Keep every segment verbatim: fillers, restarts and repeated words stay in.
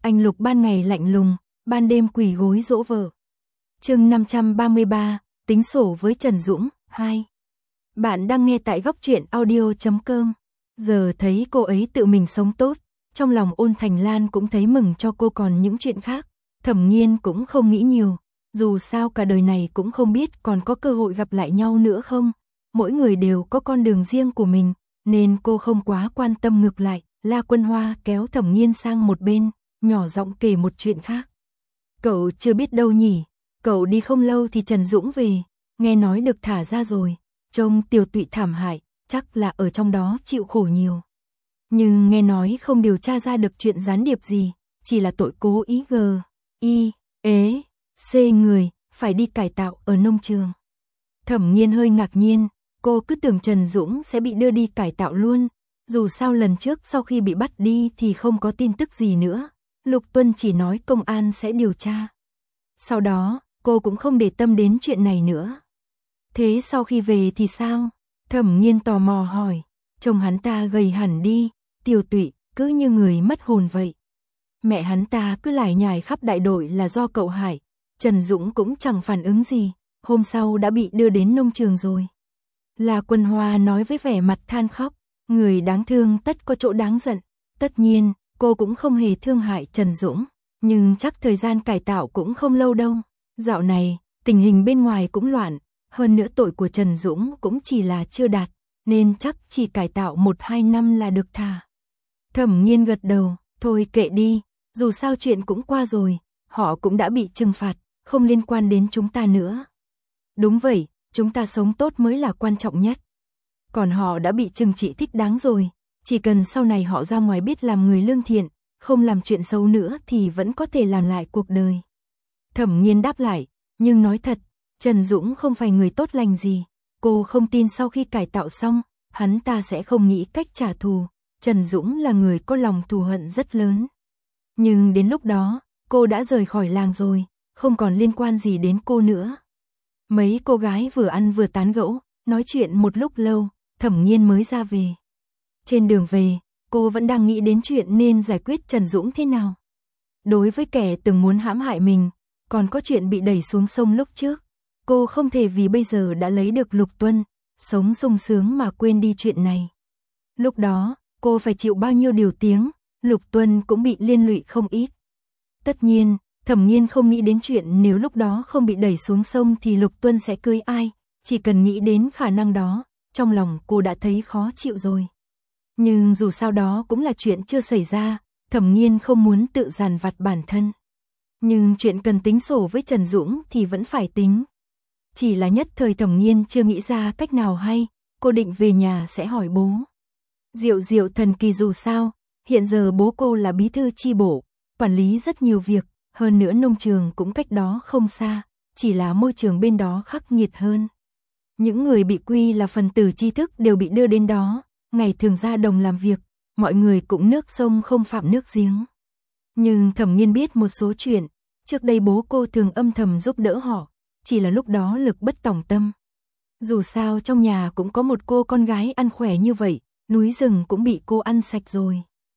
Anh Lục ban ngày lạnh lùng, ban đêm quỳ gối dỗ vợ. Chương năm trăm ba mươi ba, tính sổ với Trần Dũng, hai. Bạn đang nghe tại góc truyện audio chấm com. Giờ thấy cô ấy tự mình sống tốt, trong lòng Ôn Thành Lan cũng thấy mừng cho cô, còn những chuyện khác, Thẩm Nghiên cũng không nghĩ nhiều, dù sao cả đời này cũng không biết còn có cơ hội gặp lại nhau nữa không, mỗi người đều có con đường riêng của mình, nên cô không quá quan tâm. Ngược lại, La Quân Hoa kéo Thẩm Nghiên sang một bên, nhỏ giọng kể một chuyện khác. Cậu chưa biết đâu nhỉ, cậu đi không lâu thì Trần Dũng về, nghe nói được thả ra rồi, trông Tiểu Tụy thảm hại, chắc là ở trong đó chịu khổ nhiều. Nhưng nghe nói không điều tra ra được chuyện gián điệp gì, chỉ là tội cố ý g, y, ế, c người, phải đi cải tạo ở nông trường. Thẩm Nghiên hơi ngạc nhiên, cô cứ tưởng Trần Dũng sẽ bị đưa đi cải tạo luôn, dù sao lần trước sau khi bị bắt đi thì không có tin tức gì nữa, Lục Tuân chỉ nói công an sẽ điều tra. Sau đó, cô cũng không để tâm đến chuyện này nữa. Thế sau khi về thì sao? Thẩm Nghiên tò mò hỏi, chồng hắn ta gầy hẳn đi, Tiểu Tụy, cứ như người mất hồn vậy. Mẹ hắn ta cứ lải nhải khắp đại đội là do cậu hại, Trần Dũng cũng chẳng phản ứng gì, hôm sau đã bị đưa đến nông trường rồi. La Quân Hoa nói với vẻ mặt than khóc, người đáng thương tất có chỗ đáng giận, tất nhiên, cô cũng không hề thương hại Trần Dũng, nhưng chắc thời gian cải tạo cũng không lâu đâu. Dạo này, tình hình bên ngoài cũng loạn, hơn nữa tội của Trần Dũng cũng chỉ là chưa đạt, nên chắc chỉ cải tạo một hai năm là được thả. Thẩm Nghiên gật đầu, thôi kệ đi, dù sao chuyện cũng qua rồi, họ cũng đã bị trừng phạt, không liên quan đến chúng ta nữa. Đúng vậy, chúng ta sống tốt mới là quan trọng nhất. Còn họ đã bị trừng trị thích đáng rồi, chỉ cần sau này họ ra ngoài biết làm người lương thiện, không làm chuyện xấu nữa thì vẫn có thể làm lại cuộc đời. Thẩm Nghiên đáp lại, nhưng nói thật, Trần Dũng không phải người tốt lành gì, cô không tin sau khi cải tạo xong, hắn ta sẽ không nghĩ cách trả thù, Trần Dũng là người có lòng thù hận rất lớn. Nhưng đến lúc đó, cô đã rời khỏi làng rồi, không còn liên quan gì đến cô nữa. Mấy cô gái vừa ăn vừa tán gẫu, nói chuyện một lúc lâu, Thẩm Nghiên mới ra về. Trên đường về, cô vẫn đang nghĩ đến chuyện nên giải quyết Trần Dũng thế nào. Đối với kẻ từng muốn hãm hại mình, còn có chuyện bị đẩy xuống sông lúc trước, cô không thể vì bây giờ đã lấy được Lục Tuân, sống sung sướng mà quên đi chuyện này. Lúc đó, cô phải chịu bao nhiêu điều tiếng, Lục Tuân cũng bị liên lụy không ít. Tất nhiên, Thẩm Nghiên không nghĩ đến chuyện nếu lúc đó không bị đẩy xuống sông thì Lục Tuân sẽ cưới ai, chỉ cần nghĩ đến khả năng đó, trong lòng cô đã thấy khó chịu rồi. Nhưng dù sao đó cũng là chuyện chưa xảy ra, Thẩm Nghiên không muốn tự dằn vặt bản thân. Nhưng chuyện cần tính sổ với Trần Dũng thì vẫn phải tính. Chỉ là nhất thời Thẩm Nghiên chưa nghĩ ra cách nào hay, cô định về nhà sẽ hỏi bố. Diệu diệu thần kỳ, dù sao, hiện giờ bố cô là bí thư chi bộ, quản lý rất nhiều việc, hơn nữa nông trường cũng cách đó không xa, chỉ là môi trường bên đó khắc nghiệt hơn. Những người bị quy là phần tử tri thức đều bị đưa đến đó, ngày thường ra đồng làm việc, mọi người cũng nước sông không phạm nước giếng. Nhưng Thẩm Nghiên biết một số chuyện, trước đây bố cô thường âm thầm giúp đỡ họ, chỉ là lúc đó lực bất tòng tâm. Dù sao trong nhà cũng có một cô con gái ăn khỏe như vậy, núi rừng cũng bị cô ăn sạch rồi.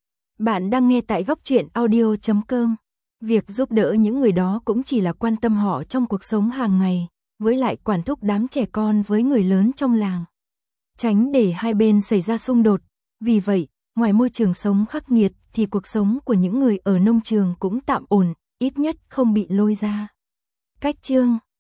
Bạn đang nghe tại góc truyện audio chấm com. Việc giúp đỡ những người đó cũng chỉ là quan tâm họ trong cuộc sống hàng ngày, với lại quản thúc đám trẻ con với người lớn trong làng. Tránh để hai bên xảy ra xung đột, vì vậy, ngoài môi trường sống khắc nghiệt thì cuộc sống của những người ở nông trường cũng tạm ổn, ít nhất không bị lôi ra. Cách chương